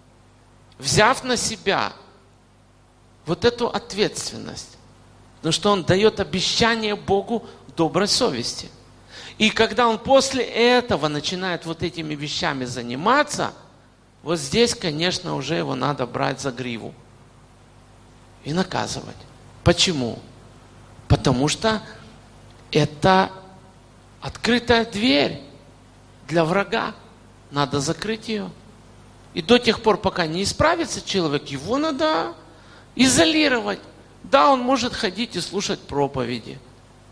взяв на себя вот эту ответственность, потому что он дает обещание Богу доброй совести. И когда он после этого начинает вот этими вещами заниматься, вот здесь, конечно, уже его надо брать за гриву и наказывать. Почему? Потому что это открытая дверь для врага. Надо закрыть ее. И до тех пор, пока не исправится человек, его надо изолировать. Да, он может ходить и слушать проповеди.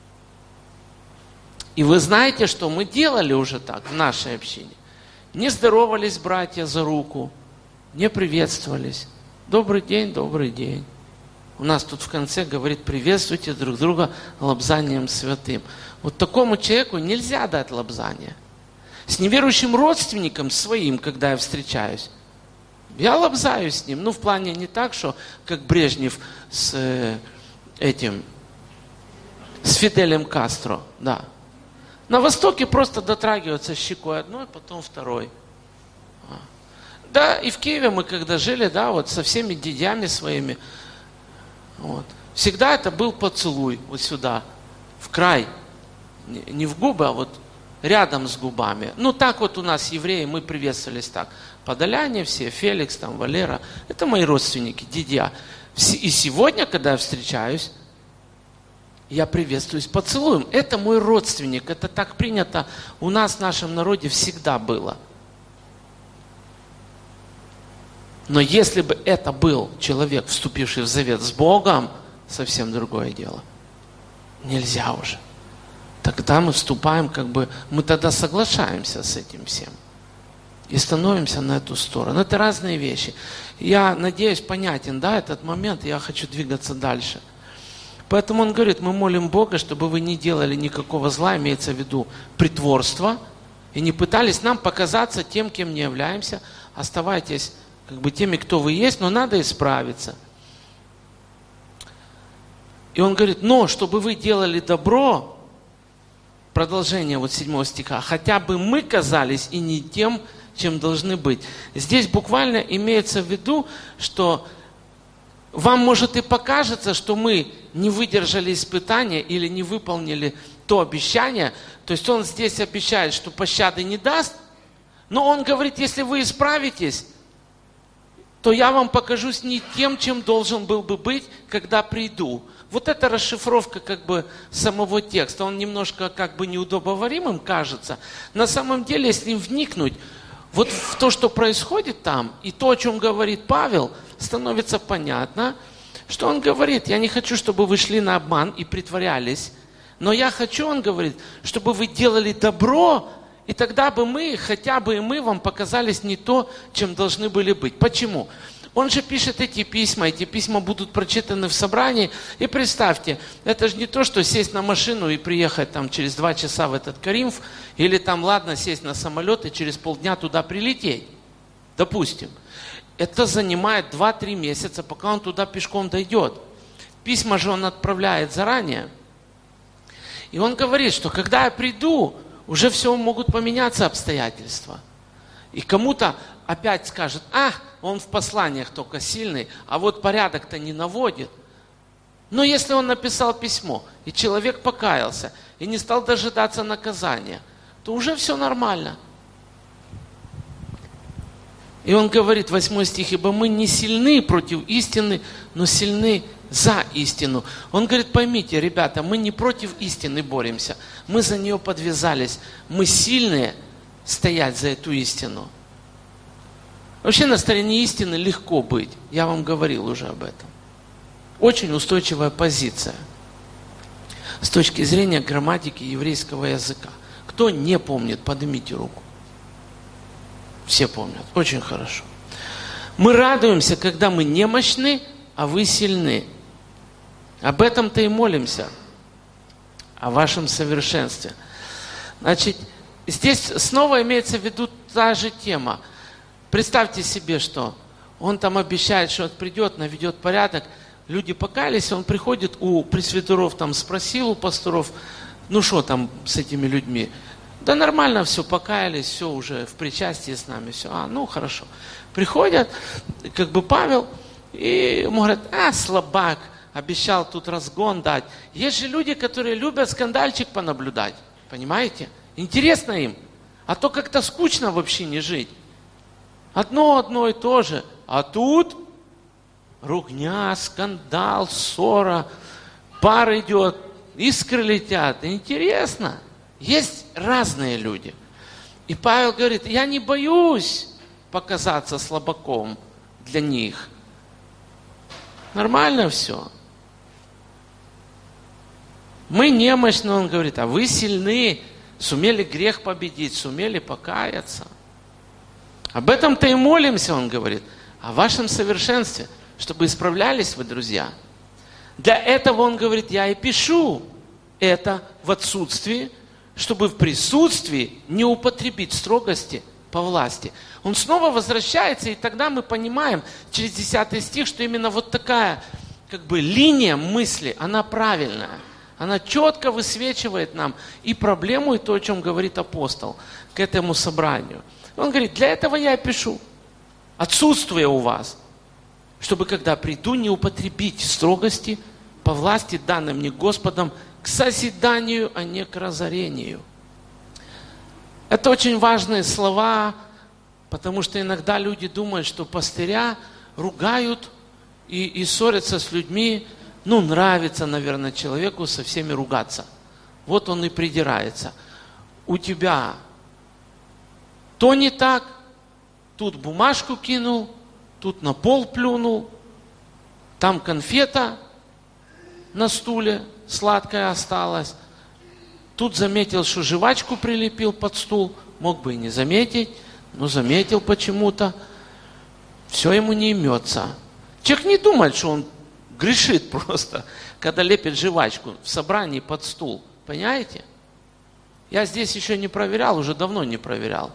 И вы знаете, что мы делали уже так в нашей общине. Не здоровались братья за руку, не приветствовались. Добрый день, добрый день. У нас тут в конце говорит, приветствуйте друг друга лобзанием святым. Вот такому человеку нельзя дать лобзание. С неверующим родственником своим, когда я встречаюсь, я лобзаюсь с ним. В плане не так, что как Брежнев с Фиделем Кастро, да. На Востоке просто дотрагиваются щекой одной, потом второй. Да, и в Киеве мы когда жили, да, вот со всеми дядями своими, вот, всегда это был поцелуй вот сюда, в край, не в губы, а вот рядом с губами. Так вот у нас евреи, мы приветствовались так. Подоляне все, Феликс, там, Валера, это мои родственники, дядя. И сегодня, когда я встречаюсь, я приветствуюсь поцелуем. Это мой родственник. Это так принято у нас в нашем народе всегда было. Но если бы это был человек, вступивший в завет с Богом, совсем другое дело. Нельзя уже. Тогда мы вступаем, мы тогда соглашаемся с этим всем. И становимся на эту сторону. Это разные вещи. Я надеюсь, понятен, да, этот момент, я хочу двигаться дальше. Поэтому он говорит, мы молим Бога, чтобы вы не делали никакого зла, имеется в виду притворство, и не пытались нам показаться тем, кем не являемся. Оставайтесь теми, кто вы есть, но надо исправиться. И он говорит, но чтобы вы делали добро, продолжение 7 стиха, хотя бы мы казались и не тем, чем должны быть. Здесь буквально имеется в виду, что вам может и покажется, что мы не выдержали испытания или не выполнили то обещание. То есть он здесь обещает, что пощады не даст. Но он говорит, если вы исправитесь, то я вам покажусь не тем, чем должен был бы быть, когда приду. Вот эта расшифровка как бы самого текста, он немножко как бы неудобоваримым кажется. На самом деле, если вникнуть вот в то, что происходит там, и то, о чем говорит Павел, становится понятно, что он говорит: я не хочу, чтобы вы шли на обман и притворялись, но я хочу, он говорит, чтобы вы делали добро, и тогда бы мы, хотя бы и мы вам показались не то, чем должны были быть. Почему? Он же пишет эти письма будут прочитаны в собрании. И представьте, это же не то, что сесть на машину и приехать там через 2 часа в этот Коринф, или там, ладно, сесть на самолет и через полдня туда прилететь. Допустим. Это занимает 2-3 месяца, пока он туда пешком дойдет. Письма же он отправляет заранее. И он говорит, что когда я приду, уже все могут поменяться обстоятельства. И кому-то опять скажет: он в посланиях только сильный, а вот порядок-то не наводит. Но если он написал письмо, и человек покаялся, и не стал дожидаться наказания, то уже все нормально. И он говорит, 8 стих: ибо мы не сильны против истины, но сильны за истину. Он говорит: поймите, ребята, мы не против истины боремся, мы за нее подвязались, мы сильные стоять за эту истину. Вообще на стороне истины легко быть, я вам говорил уже об этом. Очень устойчивая позиция с точки зрения грамматики еврейского языка. Кто не помнит, поднимите руку. Все помнят, очень хорошо. Мы радуемся, когда мы немощны, а вы сильны. Об этом-то и молимся, о вашем совершенстве. Значит, здесь снова имеется в виду та же тема. Представьте себе, что он там обещает, что придет, наведет порядок. Люди покаялись, он приходит у пресвитеров, там спросил у пасторов: ну что там с этими людьми? Да нормально все, покаялись, все уже в причастии с нами, все. Ну хорошо. Приходят, как бы Павел, и ему говорят: слабак, обещал тут разгон дать. Есть же люди, которые любят скандальчик понаблюдать, понимаете? Интересно им, а то как-то скучно вообще не жить. Одно и то же. А тут ругня, скандал, ссора, пар идет, искры летят. Интересно. Есть разные люди. И Павел говорит: я не боюсь показаться слабаком для них. Нормально все. Мы немощны, он говорит, а вы сильны, сумели грех победить, сумели покаяться. Об этом-то и молимся, он говорит, о вашем совершенстве, чтобы исправлялись вы, друзья. Для этого, он говорит, я и пишу это в отсутствии, чтобы в присутствии не употребить строгости по власти. Он снова возвращается, и тогда мы понимаем через 10 стих, что именно вот такая как бы линия мысли, она правильная. Она четко высвечивает нам и проблему, и то, о чем говорит апостол к этому собранию. Он говорит, для этого я и пишу. Отсутствие у вас, чтобы когда приду, не употребить строгости по власти, данной мне Господом, к созиданию, а не к разорению. Это очень важные слова, потому что иногда люди думают, что пастыря ругают и ссорятся с людьми. Нравится, наверное, человеку со всеми ругаться. Вот он и придирается. У тебя то не так, тут бумажку кинул, тут на пол плюнул, там конфета на стуле сладкая осталась, тут заметил, что жвачку прилепил под стул, мог бы и не заметить, но заметил почему-то, все ему не имется. Человек не думает, что он грешит просто, когда лепит жвачку в собрании под стул. Понимаете? Я здесь еще не проверял, уже давно не проверял.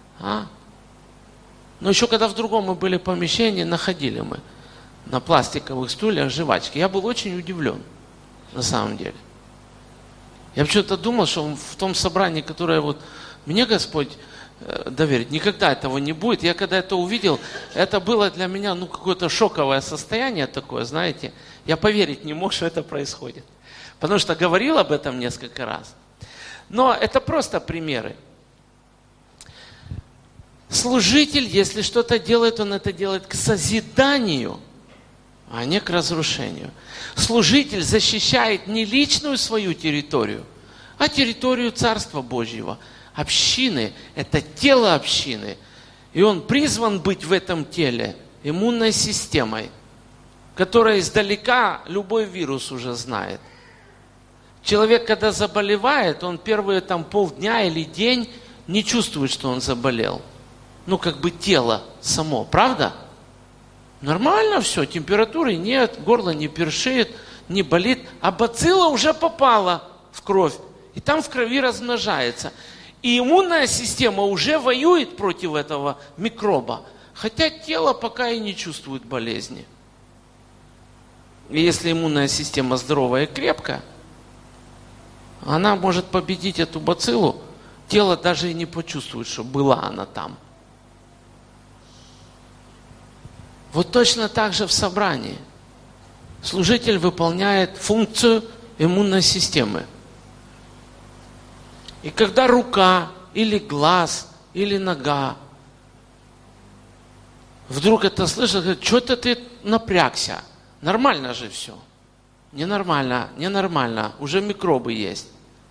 Но еще когда в другом мы были помещении, находили мы на пластиковых стульях жвачки. Я был очень удивлен, на самом деле. Я почему-то думал, что в том собрании, которое вот мне Господь доверит, никогда этого не будет. Я когда это увидел, это было для меня какое-то шоковое состояние такое, знаете. Я поверить не мог, что это происходит. Потому что говорил об этом несколько раз. Но это просто примеры. Служитель, если что-то делает, он это делает к созиданию, а не к разрушению. Служитель защищает не личную свою территорию, а территорию Царства Божьего. Общины – это тело общины. И он призван быть в этом теле иммунной системой, которая издалека любой вирус уже знает. Человек, когда заболевает, он первые полдня или день не чувствует, что он заболел. Как бы тело само, правда? Нормально все, температуры нет, горло не першит, не болит, а бацилла уже попала в кровь, и там в крови размножается. И иммунная система уже воюет против этого микроба, хотя тело пока и не чувствует болезни. И если иммунная система здоровая и крепкая, она может победить эту бациллу, тело даже и не почувствует, что была она там. Вот точно так же в собрании. Служитель выполняет функцию иммунной системы. И когда рука, или глаз, или нога вдруг это слышит, говорит, что-то ты напрягся. Нормально же все. Ненормально. Уже микробы есть.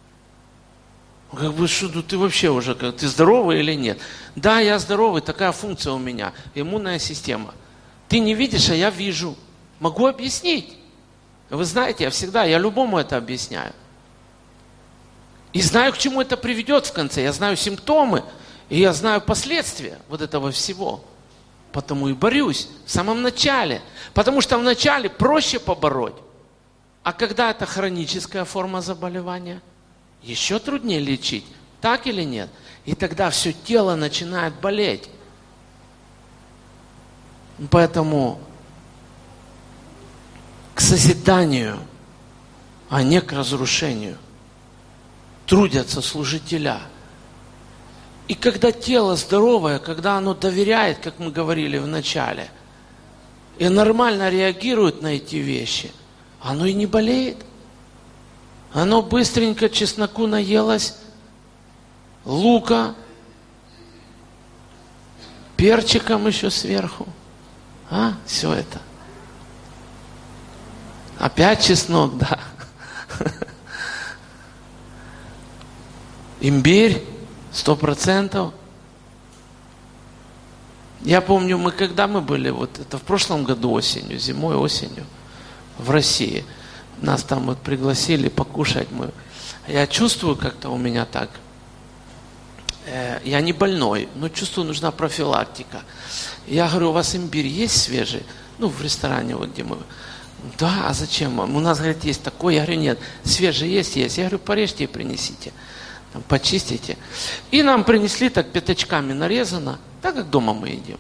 Что ты вообще уже, ты здоровый или нет? Да, я здоровый, такая функция у меня, иммунная система. Ты не видишь, а я вижу. Могу объяснить. Вы знаете, я любому это объясняю. И знаю, к чему это приведет в конце. Я знаю симптомы, и я знаю последствия вот этого всего. Потому и борюсь в самом начале. Потому что в начале проще побороть. А когда это хроническая форма заболевания, еще труднее лечить. Так или нет? И тогда все тело начинает болеть. Поэтому к созиданию, а не к разрушению трудятся служителя. И когда тело здоровое, когда оно доверяет, как мы говорили в начале, и нормально реагирует на эти вещи, оно и не болеет. Оно быстренько чесноку наелось, лука, перчиком еще сверху. Все это. Опять чеснок, да. Имбирь, 100%. Я помню, когда мы были, это в прошлом году осенью, зимой, осенью, в России. Нас там пригласили покушать. Я чувствую как-то у меня так. Я не больной, но чувствую, нужна профилактика. Я говорю, у вас имбирь есть свежий? В ресторане, где мы. Да, а зачем вам? У нас, говорит, есть такой. Я говорю, нет, свежий есть. Я говорю, порежьте и принесите. Почистите. И нам принесли так пятачками нарезано, так как дома мы едим.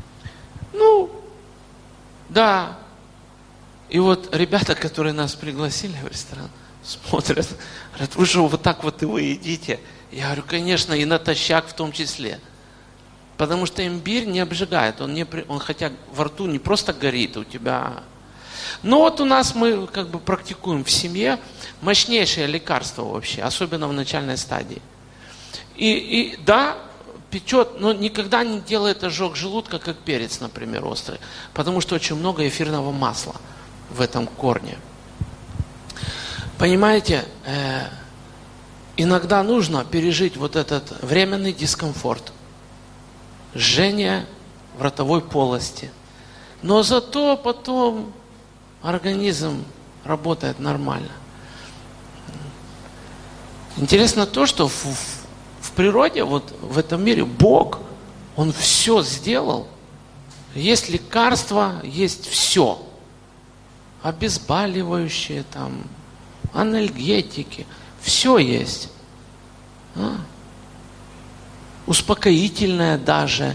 Да. И ребята, которые нас пригласили в ресторан, смотрят, говорят, вы что, вот так и вы едите? Я говорю, конечно, и натощак в том числе. Потому что имбирь не обжигает, он хотя во рту не просто горит у тебя. Но у нас мы практикуем в семье мощнейшее лекарство вообще, особенно в начальной стадии. И да, печет, но никогда не делает ожог желудка, как перец, например, острый. Потому что очень много эфирного масла в этом корне. Понимаете, иногда нужно пережить этот временный дискомфорт. Жжение в ротовой полости. Но зато потом организм работает нормально. Интересно то, что в природе, в этом мире, Бог, Он все сделал. Есть лекарства, есть все. Обезболивающие, анальгетики, все есть. Успокоительное даже.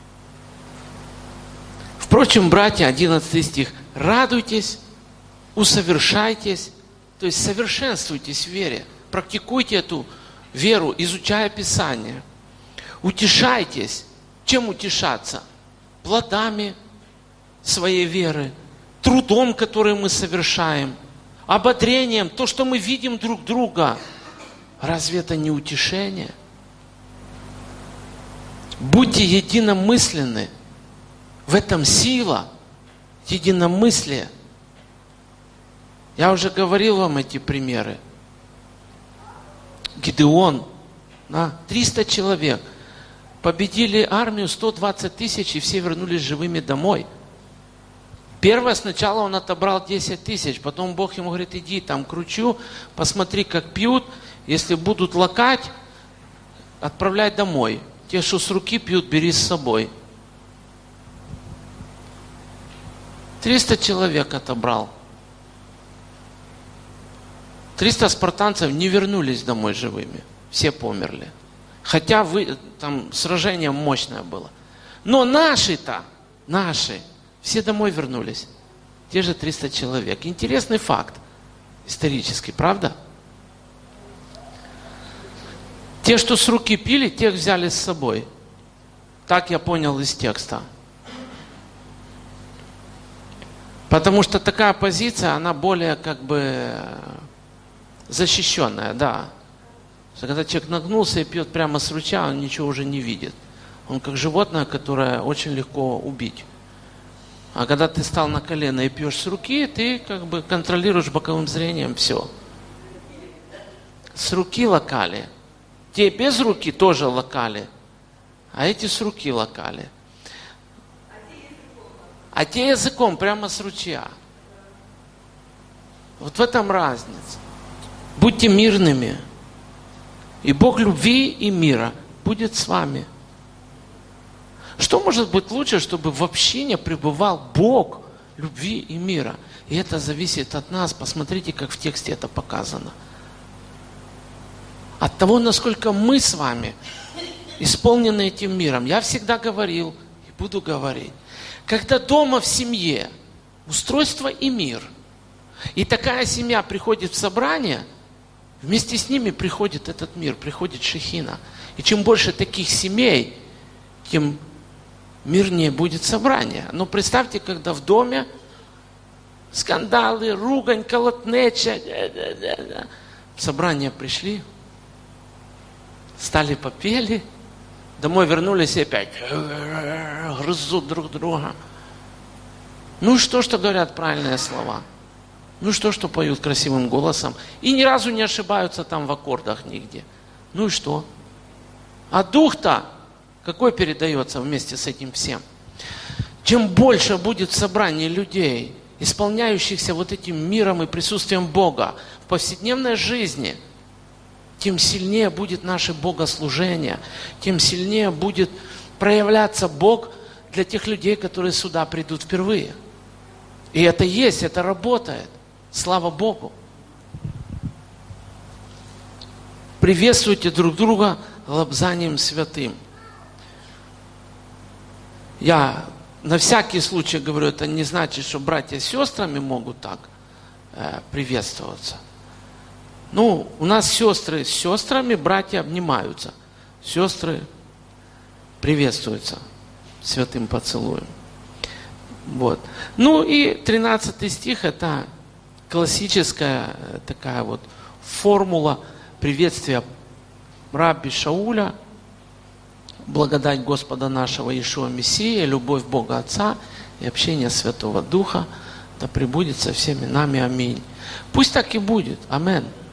Впрочем, братья, 11 стих, радуйтесь, усовершайтесь, то есть совершенствуйтесь в вере, практикуйте эту веру, изучая Писание. Утешайтесь. Чем утешаться? Плодами своей веры, трудом, который мы совершаем, ободрением, то, что мы видим друг друга. Разве это не утешение? Будьте единомысленны. В этом сила единомыслия. Я уже говорил вам эти примеры. Гидеон, 300 человек, победили армию 120 тысяч, и все вернулись живыми домой. Первое, сначала он отобрал 10 тысяч, потом Бог ему говорит: иди там к ручью, посмотри, как пьют, если будут лакать, отправляй домой. Те, что с руки пьют, бери с собой. 300 человек отобрал. 300 спартанцев не вернулись домой живыми. Все померли. Хотя там сражение мощное было. Но наши-то, все домой вернулись. Те же 300 человек. Интересный факт. Исторический, правда? Те, что с руки пили, тех взяли с собой. Так я понял из текста. Потому что такая позиция, она более как бы защищенная, да. Когда человек нагнулся и пьет прямо с ручья, он ничего уже не видит. Он как животное, которое очень легко убить. А когда ты стал на колено и пьешь с руки, ты как бы контролируешь боковым зрением все. С руки лакали. Те без руки тоже лакали, а эти с руки лакали. А те языком прямо с ручья. Вот в этом разница. Будьте мирными. И Бог любви и мира будет с вами. Что может быть лучше, чтобы в общине пребывал Бог любви и мира? И это зависит от нас. Посмотрите, как в тексте это показано. От того, насколько мы с вами исполнены этим миром. Я всегда говорил и буду говорить. Когда дома в семье устройство и мир, и такая семья приходит в собрание, вместе с ними приходит этот мир, приходит шехина. И чем больше таких семей, тем мирнее будет собрание. Но представьте, когда в доме скандалы, ругань, колотнеча, в собрание пришли, стали попели, домой вернулись и опять грызут друг друга. Ну и что говорят правильные слова? Ну и что поют красивым голосом? И ни разу не ошибаются там в аккордах нигде. Ну и что? А дух-то какой передается вместе с этим всем? Чем больше будет в собрании людей, исполняющихся вот этим миром и присутствием Бога в повседневной жизни, тем сильнее будет наше богослужение, тем сильнее будет проявляться Бог для тех людей, которые сюда придут впервые. И это есть, это работает. Слава Богу. Приветствуйте друг друга лобзанием святым. Я на всякий случай говорю, это не значит, что братья с сестрами могут так приветствоваться. Ну, у нас сестры с сестрами, братья обнимаются. Сестры приветствуются святым поцелуем. Вот. Ну и 13 стих, это классическая такая вот формула приветствия Рабби Шауля. Благодать Господа нашего Иешуа Мессии, любовь Бога Отца и общение Святого Духа да пребудет со всеми нами. Аминь. Пусть так и будет. Аминь.